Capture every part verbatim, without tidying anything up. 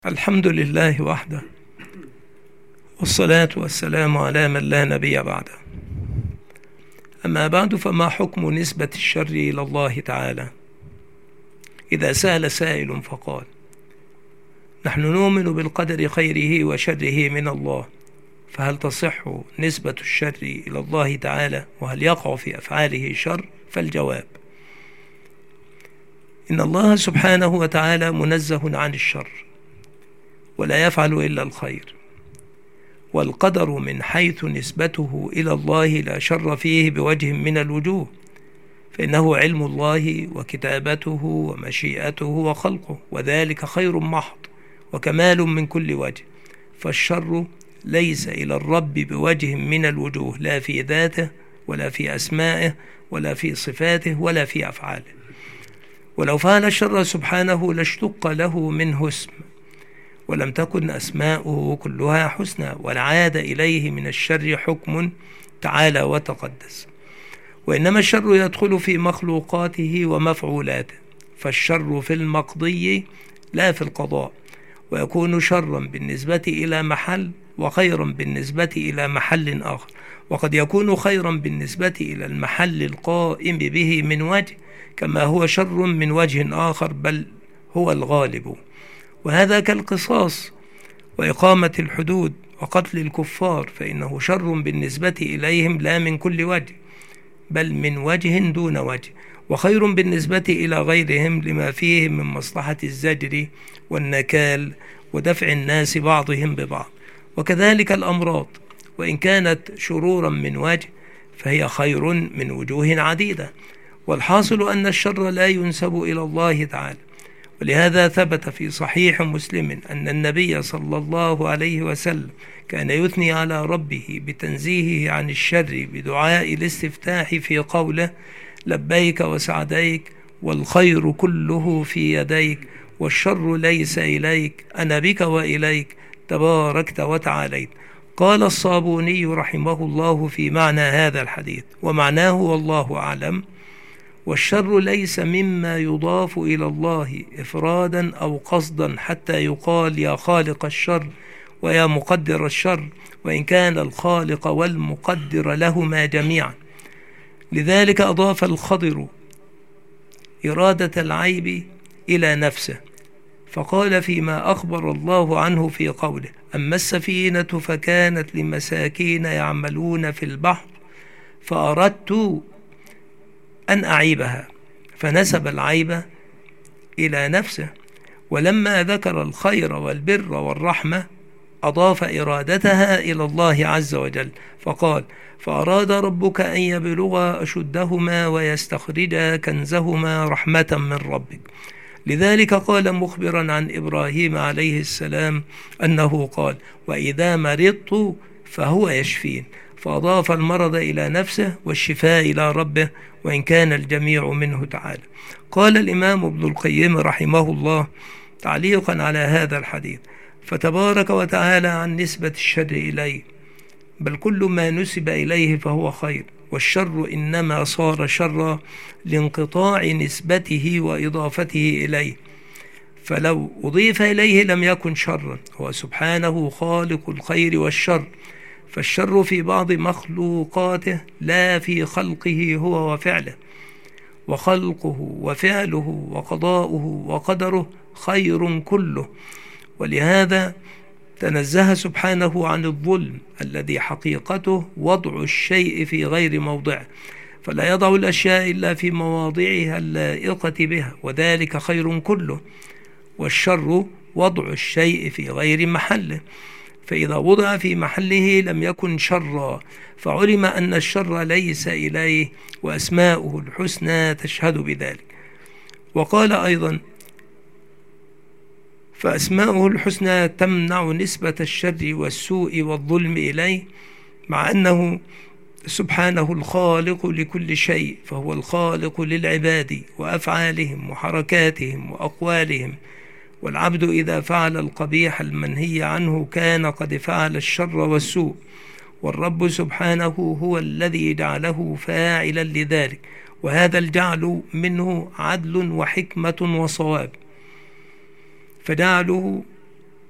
الحمد لله وحده، والصلاة والسلام على من لا نبي بعده. أما بعد، فما حكم نسبة الشر إلى الله تعالى؟ إذا سأل سائل فقال: نحن نؤمن بالقدر خيره وشره من الله، فهل تصح نسبة الشر إلى الله تعالى؟ وهل يقع في أفعاله شر؟ فالجواب: إن الله سبحانه وتعالى منزه عن الشر، ولا يفعل إلا الخير، والقدر من حيث نسبته إلى الله لا شر فيه بوجه من الوجوه، فإنه علم الله وكتابته ومشيئته وخلقه، وذلك خير محض وكمال من كل وجه. فالشر ليس إلى الرب بوجه من الوجوه، لا في ذاته ولا في أسمائه ولا في صفاته ولا في أفعاله. ولو فعل الشر سبحانه لاشتق له منه اسم، ولم تكن أسماؤه كلها حسنى، والعاد إليه من الشر حكم تعالى وتقدس. وإنما الشر يدخل في مخلوقاته ومفعولاته، فالشر في المقضي لا في القضاء، ويكون شرا بالنسبة إلى محل وخيرا بالنسبة إلى محل آخر، وقد يكون خيرا بالنسبة إلى المحل القائم به من وجه، كما هو شر من وجه آخر، بل هو الغالب. وهذا كالقصاص وإقامة الحدود وقتل الكفار، فإنه شر بالنسبة إليهم لا من كل وجه، بل من وجه دون وجه، وخير بالنسبة إلى غيرهم لما فيه من مصلحة الزجر والنكال ودفع الناس بعضهم ببعض. وكذلك الأمراض، وإن كانت شرورا من وجه فهي خير من وجوه عديدة. والحاصل أن الشر لا ينسب إلى الله تعالى. ولهذا ثبت في صحيح مسلم أن النبي صلى الله عليه وسلم كان يثني على ربه بتنزيهه عن الشر بدعاء الاستفتاح في قوله: لبيك وسعديك، والخير كله في يديك، والشر ليس إليك، أنا بك وإليك، تباركت وتعاليت. قال الصابوني رحمه الله في معنى هذا الحديث، ومعناه والله أعلم: والشر ليس مما يضاف إلى الله إفرادا أو قصدا حتى يقال يا خالق الشر ويا مقدر الشر، وإن كان الخالق والمقدر لهما جميعا. لذلك أضاف الخضر إرادة العيب إلى نفسه، فقال فيما أخبر الله عنه في قوله: أما السفينة فكانت لمساكين يعملون في البحر فأردت أن أعيبها، فنسب العيب إلى نفسه. ولما ذكر الخير والبر والرحمة أضاف إرادتها إلى الله عز وجل، فقال: فأراد ربك أن يبلغا أشدهما ويستخرجا كنزهما رحمة من ربك. لذلك قال مخبرا عن إبراهيم عليه السلام أنه قال: وإذا مرضت فهو يشفين، فأضاف المرض إلى نفسه والشفاء إلى ربه، وإن كان الجميع منه تعالى. قال الإمام ابن القيم رحمه الله تعليقا على هذا الحديث: فتبارك وتعالى عن نسبة الشر إليه، بل كل ما نسب إليه فهو خير، والشر إنما صار شرا لانقطاع نسبته وإضافته إليه، فلو أضيف إليه لم يكن شرا. هو سبحانه خالق الخير والشر، فالشر في بعض مخلوقاته لا في خلقه هو وفعله، وخلقه وفعله وقضاؤه وقدره خير كله. ولهذا تنزه سبحانه عن الظلم الذي حقيقته وضع الشيء في غير موضعه، فلا يضع الأشياء إلا في مواضعها اللائقة بها، وذلك خير كله. والشر وضع الشيء في غير محله، فإذا وضع في محله لم يكن شرا، فعلم أن الشر ليس إليه، وأسماؤه الحسنى تشهد بذلك. وقال أيضا: فأسماؤه الحسنى تمنع نسبة الشر والسوء والظلم إليه، مع أنه سبحانه الخالق لكل شيء، فهو الخالق للعباد وأفعالهم وحركاتهم وأقوالهم. والعبد إذا فعل القبيح المنهي عنه كان قد فعل الشر والسوء، والرب سبحانه هو الذي جعله فاعلا لذلك، وهذا الجعل منه عدل وحكمة وصواب. فجعله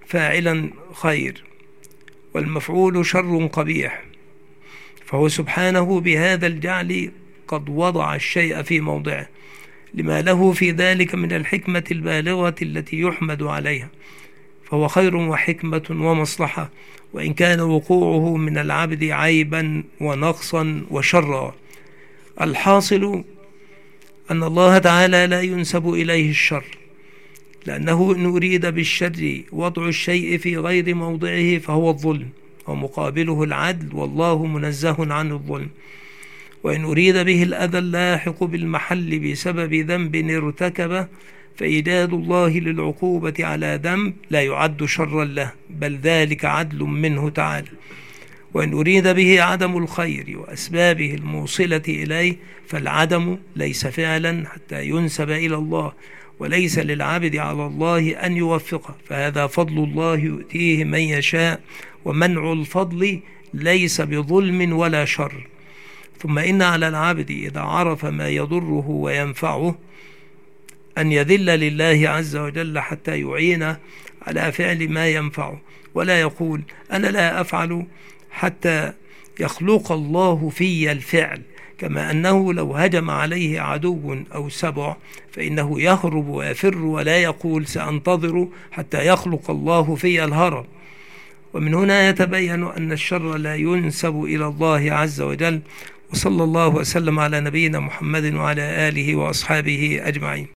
فاعلا خير، والمفعول شر قبيح، فهو سبحانه بهذا الجعل قد وضع الشيء في موضعه لما له في ذلك من الحكمة البالغة التي يحمد عليها، فهو خير وحكمة ومصلحة، وإن كان وقوعه من العبد عيبا ونقصا وشرا. الحاصل أن الله تعالى لا ينسب إليه الشر، لأنه إن أريد بالشر وضع الشيء في غير موضعه فهو الظلم، ومقابله العدل، والله منزه عن الظلم. وإن أريد به الأذى اللاحق بالمحل بسبب ذنب ارتكبه فإيجاد الله للعقوبة على ذنب لا يعد شرا له، بل ذلك عدل منه تعالى. وإن أريد به عدم الخير وأسبابه الموصلة إليه فالعدم ليس فعلا حتى ينسب إلى الله، وليس للعبد على الله أن يوفقه، فهذا فضل الله يؤتيه من يشاء، ومنع الفضل ليس بظلم ولا شر. ثم إن على العبد إذا عرف ما يضره وينفعه أن يذل لله عز وجل حتى يعين على فعل ما ينفعه، ولا يقول أنا لا أفعل حتى يخلق الله في الفعل، كما أنه لو هجم عليه عدو أو سبع فإنه يهرب ويفر، ولا يقول سأنتظر حتى يخلق الله في الهرب. ومن هنا يتبين أن الشر لا ينسب إلى الله عز وجل. وصلى الله وسلم على نبينا محمد وعلى آله وأصحابه أجمعين.